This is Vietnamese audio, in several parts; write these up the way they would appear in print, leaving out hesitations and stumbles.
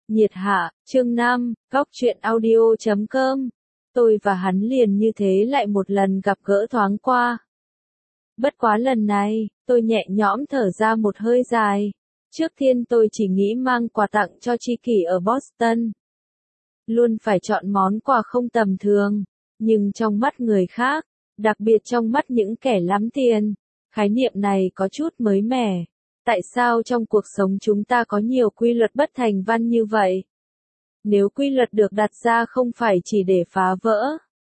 Nhiệt hạ, chương 5, góc truyện audio.com. Tôi và hắn liền như thế lại một lần gặp gỡ thoáng qua. Bất quá lần này, tôi nhẹ nhõm thở ra một hơi dài. Trước tiên tôi chỉ nghĩ mang quà tặng cho tri kỷ ở Boston. Luôn phải chọn món quà không tầm thường, nhưng trong mắt người khác, đặc biệt trong mắt những kẻ lắm tiền, khái niệm này có chút mới mẻ. Tại sao trong cuộc sống chúng ta có nhiều quy luật bất thành văn như vậy? Nếu quy luật được đặt ra không phải chỉ để phá vỡ,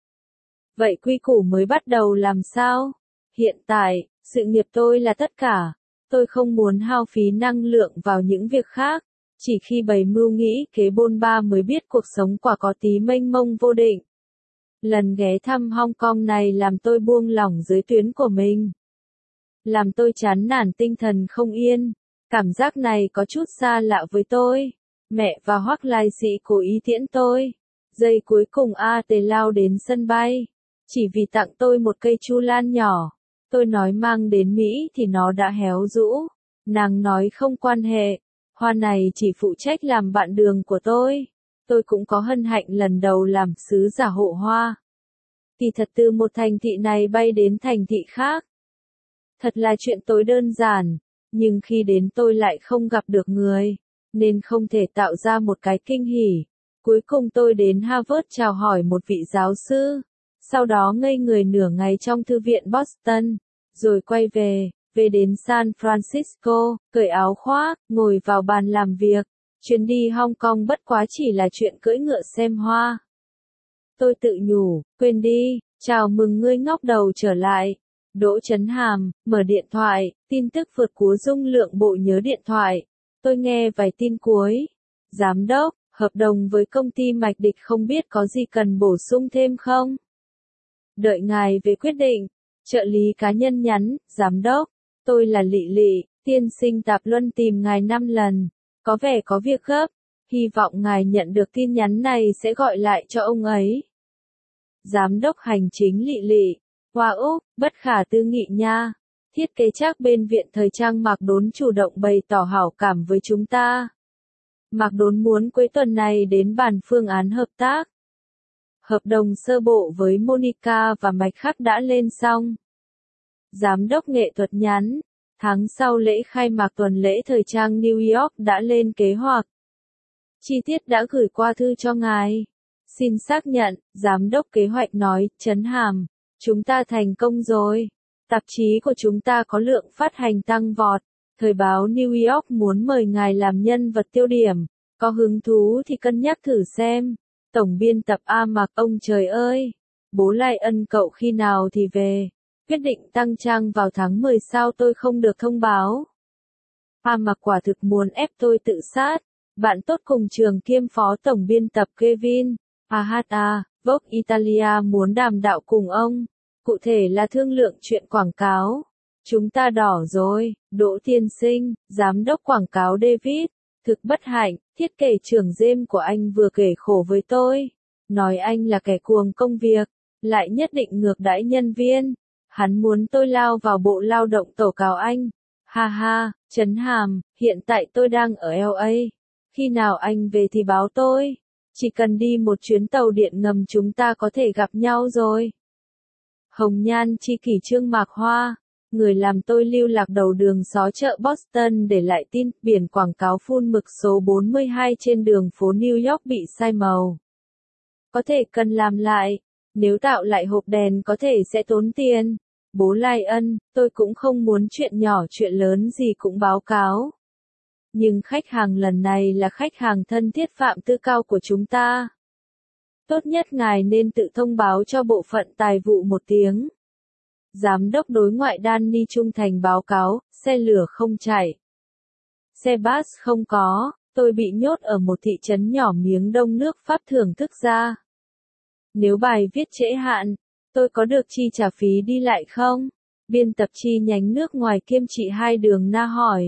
vậy quy củ mới bắt đầu làm sao? Hiện tại, sự nghiệp tôi là tất cả. Tôi không muốn hao phí năng lượng vào những việc khác. Chỉ khi bày mưu nghĩ kế bôn ba mới biết cuộc sống quả có tí mênh mông vô định. Lần ghé thăm Hong Kong này làm tôi buông lỏng giới tuyến của mình. Làm tôi chán nản tinh thần không yên. Cảm giác này có chút xa lạ với tôi. Mẹ và Hoắc Lai Sĩ cố ý tiễn tôi. Giây cuối cùng AT lao đến sân bay. Chỉ vì tặng tôi một cây chu lan nhỏ. Tôi nói mang đến Mỹ thì nó đã héo rũ. Nàng nói không quan hệ. Hoa này chỉ phụ trách làm bạn đường của tôi. Tôi cũng có hân hạnh lần đầu làm sứ giả hộ hoa. Thì thật từ một thành thị này bay đến thành thị khác. Thật là chuyện tối đơn giản, nhưng khi đến tôi lại không gặp được người, nên không thể tạo ra một cái kinh hỉ. Cuối cùng tôi đến Harvard chào hỏi một vị giáo sư, sau đó ngây người nửa ngày trong thư viện Boston, rồi quay về đến San Francisco, cởi áo khoác, ngồi vào bàn làm việc. Chuyến đi Hong Kong bất quá chỉ là chuyện cưỡi ngựa xem hoa. Tôi tự nhủ, quên đi, chào mừng ngươi ngóc đầu trở lại. Đỗ Chấn Hàm, mở điện thoại, tin tức vượt cú dung lượng bộ nhớ điện thoại. Tôi nghe vài tin cuối. Giám đốc, hợp đồng với công ty Mạch Địch không biết có gì cần bổ sung thêm không? Đợi ngài về quyết định. Trợ lý cá nhân nhắn, giám đốc, tôi là Lị Lị, tiên sinh Tạp Luân tìm ngài 5 lần. Có vẻ có việc gấp. Hy vọng ngài nhận được tin nhắn này sẽ gọi lại cho ông ấy. Giám đốc hành chính Lị Lị. Hoa Úc, bất khả tư nghị nha. Thiết kế trác bên viện thời trang Mạc Đốn chủ động bày tỏ hảo cảm với chúng ta. Mạc Đốn muốn cuối tuần này đến bàn phương án hợp tác. Hợp đồng sơ bộ với Monica và Mạch Khắc đã lên xong. Giám đốc nghệ thuật nhắn, tháng sau lễ khai mạc tuần lễ thời trang New York đã lên kế hoạch. Chi tiết đã gửi qua thư cho ngài. Xin xác nhận, giám đốc kế hoạch nói, Chấn Hàm. Chúng ta thành công rồi. Tạp chí của chúng ta có lượng phát hành tăng vọt. Thời báo New York muốn mời ngài làm nhân vật tiêu điểm. Có hứng thú thì cân nhắc thử xem. Tổng biên tập A Mạc, ông trời ơi. Bố Lai Ân cậu khi nào thì về. Quyết định tăng trang vào tháng 10 sao tôi không được thông báo. A Mạc quả thực muốn ép tôi tự sát. Bạn tốt cùng trường kiêm phó tổng biên tập Kevin. Vogue Italia muốn đàm đạo cùng ông. Cụ thể là thương lượng chuyện quảng cáo. Chúng ta đỏ rồi, Đỗ tiên sinh, giám đốc quảng cáo David. Thực bất hạnh, thiết kế trưởng James của anh vừa kể khổ với tôi. Nói anh là kẻ cuồng công việc, lại nhất định ngược đãi nhân viên. Hắn muốn tôi lao vào bộ lao động tố cáo anh. Ha ha, Chấn Hàm, hiện tại tôi đang ở LA. Khi nào anh về thì báo tôi. Chỉ cần đi một chuyến tàu điện ngầm chúng ta có thể gặp nhau rồi. Hồng Nhan tri kỷ Trương Mạc Hoa, người làm tôi lưu lạc đầu đường xó chợ Boston để lại tin biển quảng cáo phun mực số 42 trên đường phố New York bị sai màu. Có thể cần làm lại, nếu tạo lại hộp đèn có thể sẽ tốn tiền. Bố Lai Ân, tôi cũng không muốn chuyện nhỏ chuyện lớn gì cũng báo cáo. Nhưng khách hàng lần này là khách hàng thân thiết Phạm Tư Cao của chúng ta. Tốt nhất ngài nên tự thông báo cho bộ phận tài vụ một tiếng. Giám đốc đối ngoại Danny trung thành báo cáo, xe lửa không chạy. Xe bus không có, tôi bị nhốt ở một thị trấn nhỏ miếng đông nước Pháp thưởng thức ra. Nếu bài viết trễ hạn, tôi có được chi trả phí đi lại không? Biên tập chi nhánh nước ngoài kiêm trị 2 đường Na hỏi.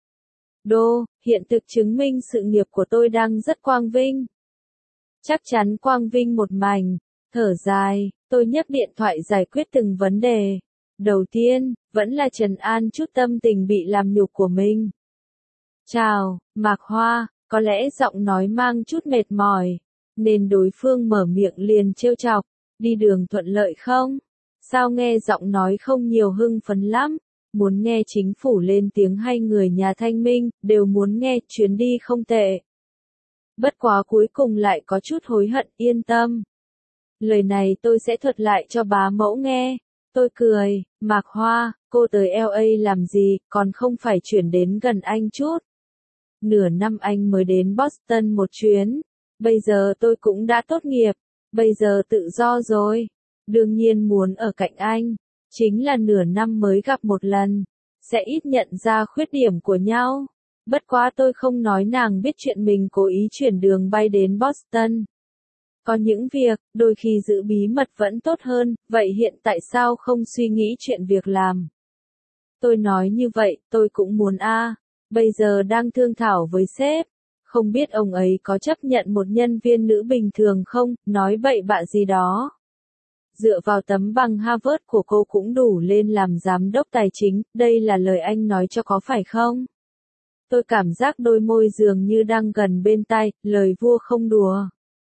Đô, hiện thực chứng minh sự nghiệp của tôi đang rất quang vinh. Chắc chắn quang vinh một mảnh. Thở dài, tôi nhấc điện thoại giải quyết từng vấn đề. Đầu tiên, vẫn là trấn an chút tâm tình bị làm nhục của mình. Chào, Mạc Hoa, Có lẽ giọng nói mang chút mệt mỏi, nên đối phương mở miệng liền trêu chọc, đi đường thuận lợi không? Sao nghe giọng nói không nhiều hưng phấn lắm, muốn nghe chính phủ lên tiếng hay người nhà Thanh Minh, đều muốn nghe, chuyến đi không tệ. Bất quá cuối cùng lại có chút hối hận, yên tâm. Lời này tôi sẽ thuật lại cho bá mẫu nghe. Tôi cười, Mạc Hoa, cô tới LA làm gì, còn không phải chuyển đến gần anh chút. Nửa năm anh mới đến Boston một chuyến, bây giờ tôi cũng đã tốt nghiệp, bây giờ tự do rồi. Đương nhiên muốn ở cạnh anh, chính là nửa năm mới gặp một lần, sẽ ít nhận ra khuyết điểm của nhau. Bất quá tôi không nói nàng biết chuyện mình cố ý chuyển đường bay đến Boston. Có những việc, đôi khi giữ bí mật vẫn tốt hơn, vậy hiện tại sao không suy nghĩ chuyện việc làm? Tôi nói như vậy, tôi cũng muốn bây giờ đang thương thảo với sếp, không biết ông ấy có chấp nhận một nhân viên nữ bình thường không, nói bậy bạ gì đó. Dựa vào tấm bằng Harvard của cô cũng đủ lên làm giám đốc tài chính, đây là lời anh nói cho có phải không? Tôi cảm giác đôi môi dường như đang gần bên tai, lời vua không đùa.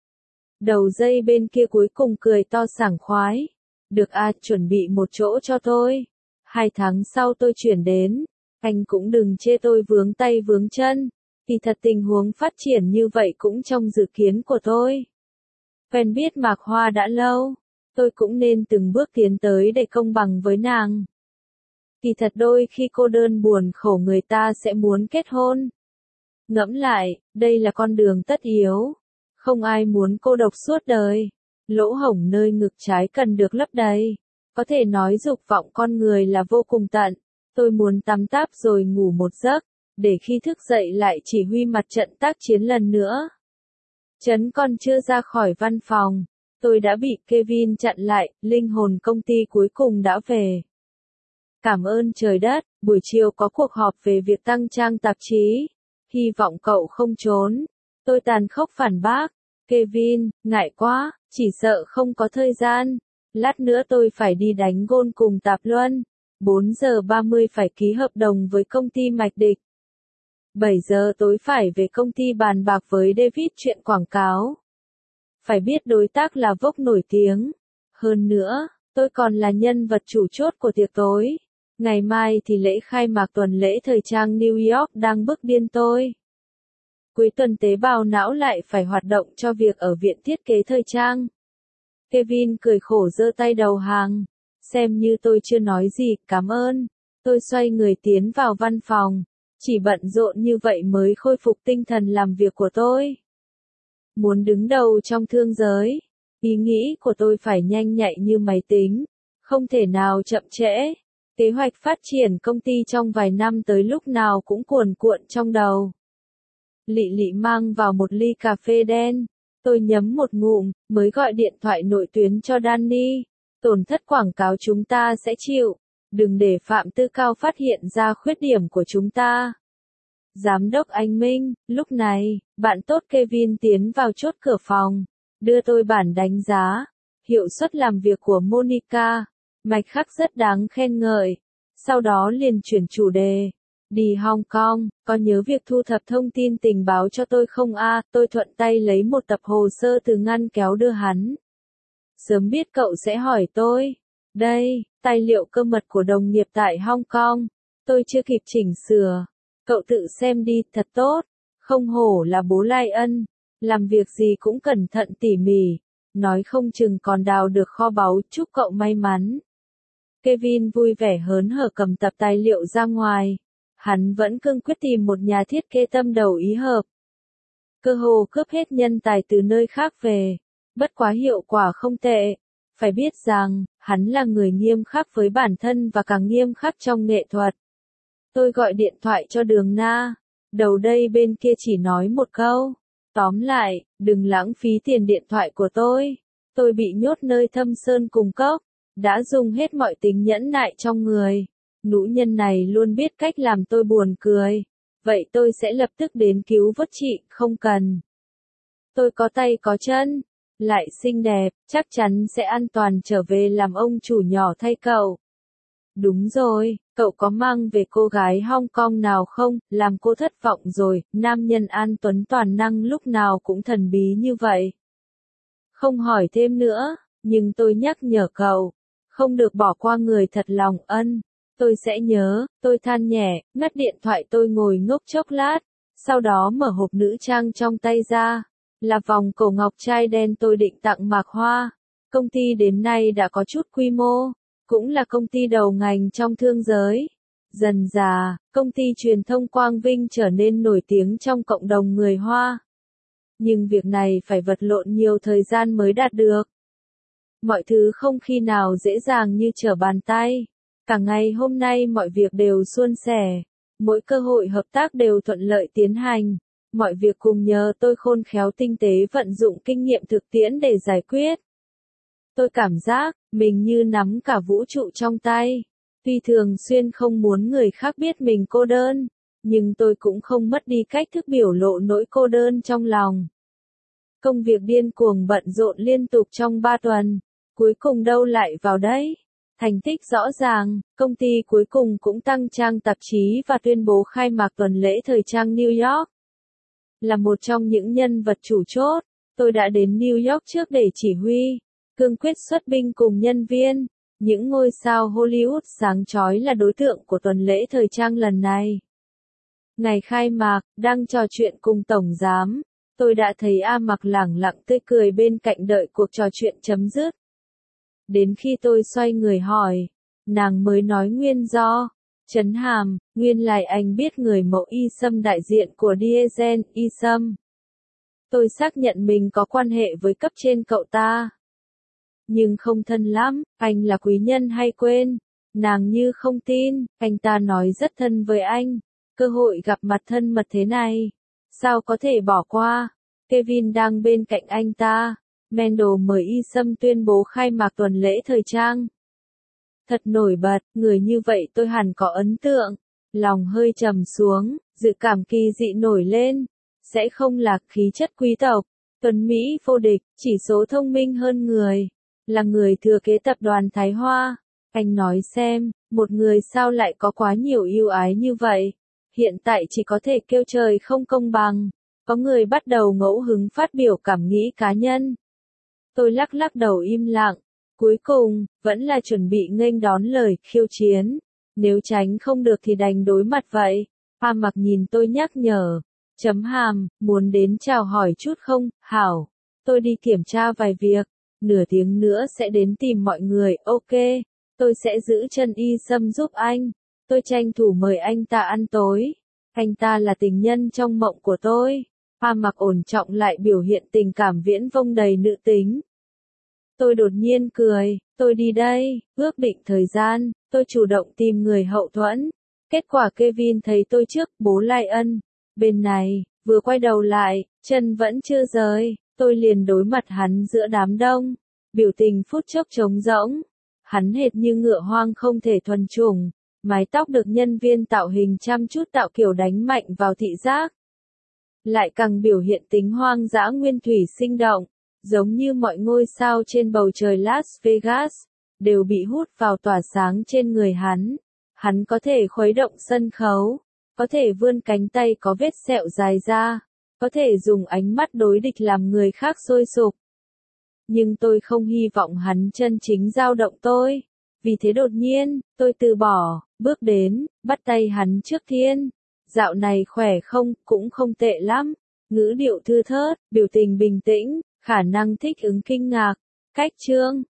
Đầu dây bên kia cuối cùng cười to sảng khoái. Được chuẩn bị một chỗ cho tôi. 2 tháng sau tôi chuyển đến. Anh cũng đừng chê tôi vướng tay vướng chân. Thì thật tình huống phát triển như vậy cũng trong dự kiến của tôi. Quen biết Mạc Hoa đã lâu. Tôi cũng nên từng bước tiến tới để công bằng với nàng. Thì thật đôi khi cô đơn buồn khổ người ta sẽ muốn kết hôn. Ngẫm lại, đây là con đường tất yếu. Không ai muốn cô độc suốt đời. Lỗ hổng nơi ngực trái cần được lấp đầy. Có thể nói dục vọng con người là vô cùng tận. Tôi muốn tắm táp rồi ngủ một giấc, để khi thức dậy lại chỉ huy mặt trận tác chiến lần nữa. Trấn còn chưa ra khỏi văn phòng, tôi đã bị Kevin chặn lại, linh hồn công ty cuối cùng đã về. Cảm ơn trời đất, buổi chiều có cuộc họp về việc tăng trang tạp chí. Hy vọng cậu không trốn. Tôi tàn khốc phản bác. Kevin, ngại quá, chỉ sợ không có thời gian. Lát nữa tôi phải đi đánh gôn cùng Tạp Luân. 4 giờ 30 phải ký hợp đồng với công ty Mạch Địch. 7 giờ tối phải về công ty bàn bạc với David chuyện quảng cáo. Phải biết đối tác là Vogue nổi tiếng. Hơn nữa, tôi còn là nhân vật chủ chốt của tiệc tối. Ngày mai thì lễ khai mạc tuần lễ thời trang New York đang bức điên tôi. Cuối tuần tế bào não lại phải hoạt động cho việc ở viện thiết kế thời trang. Kevin cười khổ giơ tay đầu hàng. Xem như tôi chưa nói gì, cảm ơn. Tôi xoay người tiến vào văn phòng. Chỉ bận rộn như vậy mới khôi phục tinh thần làm việc của tôi. Muốn đứng đầu trong thương giới. Ý nghĩ của tôi phải nhanh nhạy như máy tính. Không thể nào chậm trễ. Kế hoạch phát triển công ty trong vài năm tới lúc nào cũng cuồn cuộn trong đầu. Lị Lị mang vào một ly cà phê đen. Tôi nhấm một ngụm, mới gọi điện thoại nội tuyến cho Danny. Tổn thất quảng cáo chúng ta sẽ chịu. Đừng để Phạm Tư Cao phát hiện ra khuyết điểm của chúng ta. Giám đốc Anh Minh, lúc này, bạn tốt Kevin tiến vào chốt cửa phòng. Đưa tôi bản đánh giá. Hiệu suất làm việc của Monica. Mạch khắc rất đáng khen ngợi. Sau đó liền chuyển chủ đề. Đi Hong Kong, có nhớ việc thu thập thông tin tình báo cho tôi không tôi thuận tay lấy một tập hồ sơ từ ngăn kéo đưa hắn. Sớm biết cậu sẽ hỏi tôi. Đây, tài liệu cơ mật của đồng nghiệp tại Hong Kong. Tôi chưa kịp chỉnh sửa. Cậu tự xem đi, thật tốt. Không hổ là bố Lai Ân. Làm việc gì cũng cẩn thận tỉ mỉ. Nói không chừng còn đào được kho báu, chúc cậu may mắn. Kevin vui vẻ hớn hở cầm tập tài liệu ra ngoài. Hắn vẫn cương quyết tìm một nhà thiết kế tâm đầu ý hợp. Cơ hồ cướp hết nhân tài từ nơi khác về. Bất quá hiệu quả không tệ. Phải biết rằng, hắn là người nghiêm khắc với bản thân và càng nghiêm khắc trong nghệ thuật. Tôi gọi điện thoại cho Đường Na. Đầu đây bên kia chỉ nói một câu. Tóm lại, đừng lãng phí tiền điện thoại của tôi. Tôi bị nhốt nơi thâm sơn cùng cốc. Đã dùng hết mọi tính nhẫn nại trong người. Nữ nhân này luôn biết cách làm tôi buồn cười. Vậy tôi sẽ lập tức đến cứu vớt chị, không cần. Tôi có tay có chân, lại xinh đẹp, chắc chắn sẽ an toàn trở về làm ông chủ nhỏ thay cậu. Đúng rồi, cậu có mang về cô gái Hong Kong nào không, làm cô thất vọng rồi, nam nhân An Tuấn toàn năng lúc nào cũng thần bí như vậy. Không hỏi thêm nữa, nhưng tôi nhắc nhở cậu, không được bỏ qua người thật lòng ân. Tôi sẽ nhớ, tôi than nhẹ, ngắt điện thoại tôi ngồi ngốc chốc lát, sau đó mở hộp nữ trang trong tay ra, là vòng cổ ngọc trai đen tôi định tặng Mạc Hoa. Công ty đến nay đã có chút quy mô, cũng là công ty đầu ngành trong thương giới. Dần dà, công ty truyền thông Quang Vinh trở nên nổi tiếng trong cộng đồng người Hoa. Nhưng việc này phải vật lộn nhiều thời gian mới đạt được. Mọi thứ không khi nào dễ dàng như trở bàn tay. Cả ngày hôm nay mọi việc đều suôn sẻ. Mỗi cơ hội hợp tác đều thuận lợi tiến hành. Mọi việc cùng nhờ tôi khôn khéo tinh tế vận dụng kinh nghiệm thực tiễn để giải quyết. Tôi cảm giác, mình như nắm cả vũ trụ trong tay. Tuy thường xuyên không muốn người khác biết mình cô đơn, nhưng tôi cũng không mất đi cách thức biểu lộ nỗi cô đơn trong lòng. Công việc điên cuồng bận rộn liên tục trong 3 tuần, cuối cùng đâu lại vào đấy. Thành tích rõ ràng, công ty cuối cùng cũng tăng trang tạp chí và tuyên bố khai mạc tuần lễ thời trang New York. Là một trong những nhân vật chủ chốt, tôi đã đến New York trước để chỉ huy, cương quyết xuất binh cùng nhân viên. Những ngôi sao Hollywood sáng chói là đối tượng của tuần lễ thời trang lần này. Ngày khai mạc, đang trò chuyện cùng tổng giám, tôi đã thấy A Mặc lẳng lặng tươi cười bên cạnh đợi cuộc trò chuyện chấm dứt. Đến khi tôi xoay người hỏi, nàng mới nói nguyên do. Trấn hàm, nguyên lai anh biết người mẫu Y Sâm đại diện của Diesel, Y Sâm. Tôi xác nhận mình có quan hệ với cấp trên cậu ta. Nhưng không thân lắm, anh là quý nhân hay quên? Nàng như không tin, anh ta nói rất thân với anh. Cơ hội gặp mặt thân mật thế này, sao có thể bỏ qua? Kevin đang bên cạnh anh ta. Mendel mời Y Sâm tuyên bố khai mạc tuần lễ thời trang. Thật nổi bật, người như vậy tôi hẳn có ấn tượng. Lòng hơi trầm xuống, dự cảm kỳ dị nổi lên. Sẽ không là khí chất quý tộc, tuấn Mỹ vô địch, chỉ số thông minh hơn người. Là người thừa kế tập đoàn Thái Hoa. Anh nói xem, một người sao lại có quá nhiều ưu ái như vậy? Hiện tại chỉ có thể kêu trời không công bằng. Có người bắt đầu ngẫu hứng phát biểu cảm nghĩ cá nhân. Tôi lắc lắc đầu im lặng. Cuối cùng, vẫn là chuẩn bị nghênh đón lời khiêu chiến. Nếu tránh không được thì đành đối mặt vậy. A Mặc nhìn tôi nhắc nhở. Chấm hàm, muốn đến chào hỏi chút không, hảo. Tôi đi kiểm tra vài việc. Nửa tiếng nữa sẽ đến tìm mọi người, ok. Tôi sẽ giữ chân Y Sâm giúp anh. Tôi tranh thủ mời anh ta ăn tối. Anh ta là tình nhân trong mộng của tôi. A Mặc ổn trọng lại biểu hiện tình cảm viễn vông đầy nữ tính. Tôi đột nhiên cười, tôi đi đây, ước định thời gian, tôi chủ động tìm người hậu thuẫn. Kết quả Kevin thấy tôi trước, bố Lion. Bên này, vừa quay đầu lại, chân vẫn chưa rời, tôi liền đối mặt hắn giữa đám đông. Biểu tình phút chốc trống rỗng. Hắn hệt như ngựa hoang không thể thuần chủng. Mái tóc được nhân viên tạo hình chăm chút tạo kiểu đánh mạnh vào thị giác. Lại càng biểu hiện tính hoang dã nguyên thủy sinh động. Giống như mọi ngôi sao trên bầu trời Las Vegas, đều bị hút vào tỏa sáng trên người hắn. Hắn có thể khuấy động sân khấu, có thể vươn cánh tay có vết sẹo dài ra, có thể dùng ánh mắt đối địch làm người khác sôi sục. Nhưng tôi không hy vọng hắn chân chính dao động tôi. Vì thế đột nhiên, tôi từ bỏ, bước đến, bắt tay hắn trước tiên. Dạo này khỏe không, cũng không tệ lắm. Ngữ điệu thư thớt, biểu tình bình tĩnh. Khả năng thích ứng kinh ngạc. Cách chương